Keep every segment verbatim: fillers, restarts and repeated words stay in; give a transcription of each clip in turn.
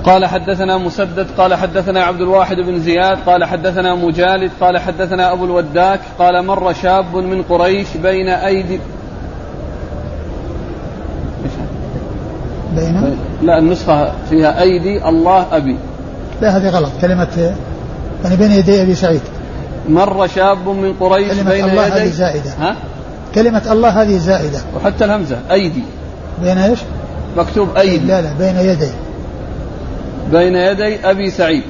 قال حدثنا مسدد قال حدثنا عبد الواحد بن زياد قال حدثنا مجالد قال حدثنا أبو الوداك قال مر شاب من قريش بين أيدي بين لا النسخة فيها أيدي الله أبي، لا هذه غلط، كلمة يعني بين يدي أبي سعيد. مر شاب من قريش بين الله يدي هذه زائدة. ها؟ كلمة الله هذه زائدة، وحتى الهمزة أيدي بين إيش؟ مكتوب أيدي. لا لا بين يدي بين يدي أبي سعيد.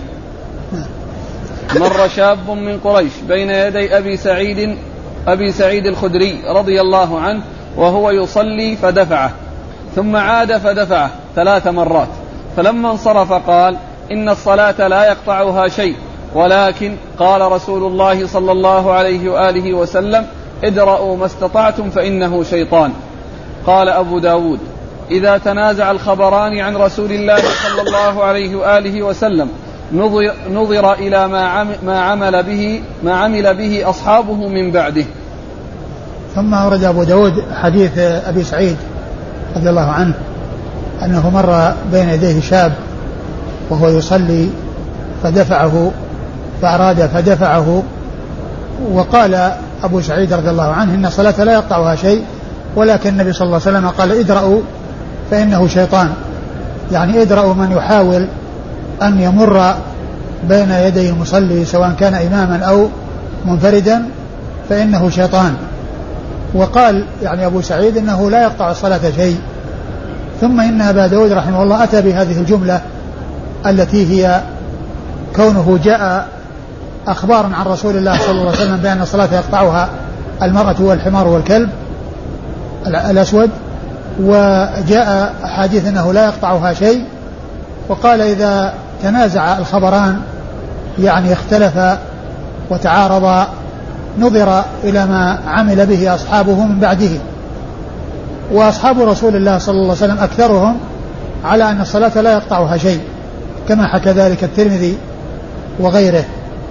مر شاب من قريش بين يدي أبي سعيد أبي سعيد الخدري رضي الله عنه وهو يصلي فدفعه، ثم عاد فدفعه ثلاث مرات، فلما انصرف قال إن الصلاة لا يقطعها شيء، ولكن قال رسول الله صلى الله عليه وآله وسلم ادرأوا ما استطعتم فإنه شيطان. قال أبو داود إذا تنازع الخبران عن رسول الله صلى الله عليه وآله وسلم نظر, نظر إلى ما عمل به ما عمل به أصحابه من بعده. ثم ورد أبو داود حديث أبي سعيد رضي الله عنه أنه مر بين يديه شاب وهو يصلي فدفعه فأراد فدفعه، وقال أبو سعيد رضي الله عنه إن الصلاة لا يقطعها شيء، ولكن النبي صلى الله عليه وسلم قال ادرأوا فإنه شيطان، يعني ادرأوا من يحاول أن يمر بين يدي المصلي سواء كان إماما أو منفردا فإنه شيطان. وقال يعني أبو سعيد إنه لا يقطع الصلاة شيء. ثم إن أبا داود رحمه الله أتى بهذه الجملة التي هي كونه جاء أخبار عن رسول الله صلى الله عليه وسلم بأن الصلاة يقطعها المرأة والحمار والكلب الأسود، وجاء حديث أنه لا يقطعها شيء، وقال إذا تنازع الخبران يعني اختلف وتعارض نظر إلى ما عمل به أصحابه من بعده. وأصحاب رسول الله صلى الله عليه وسلم أكثرهم على أن الصلاة لا يقطعها شيء، كما حكى ذلك الترمذي وغيره.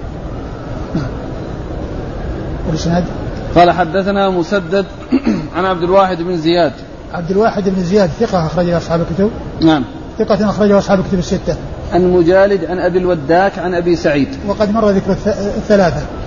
والإسناد قال حدثنا مسدد عن عبد الواحد بن زياد. عبد الواحد بن زياد ثقة أخرجه أصحاب الكتب. نعم. ثقة أخرجه أصحاب الكتب الستة. عن مجالد عن أبي الوداك عن أبي سعيد. وقد مر ذكر الثلاثة.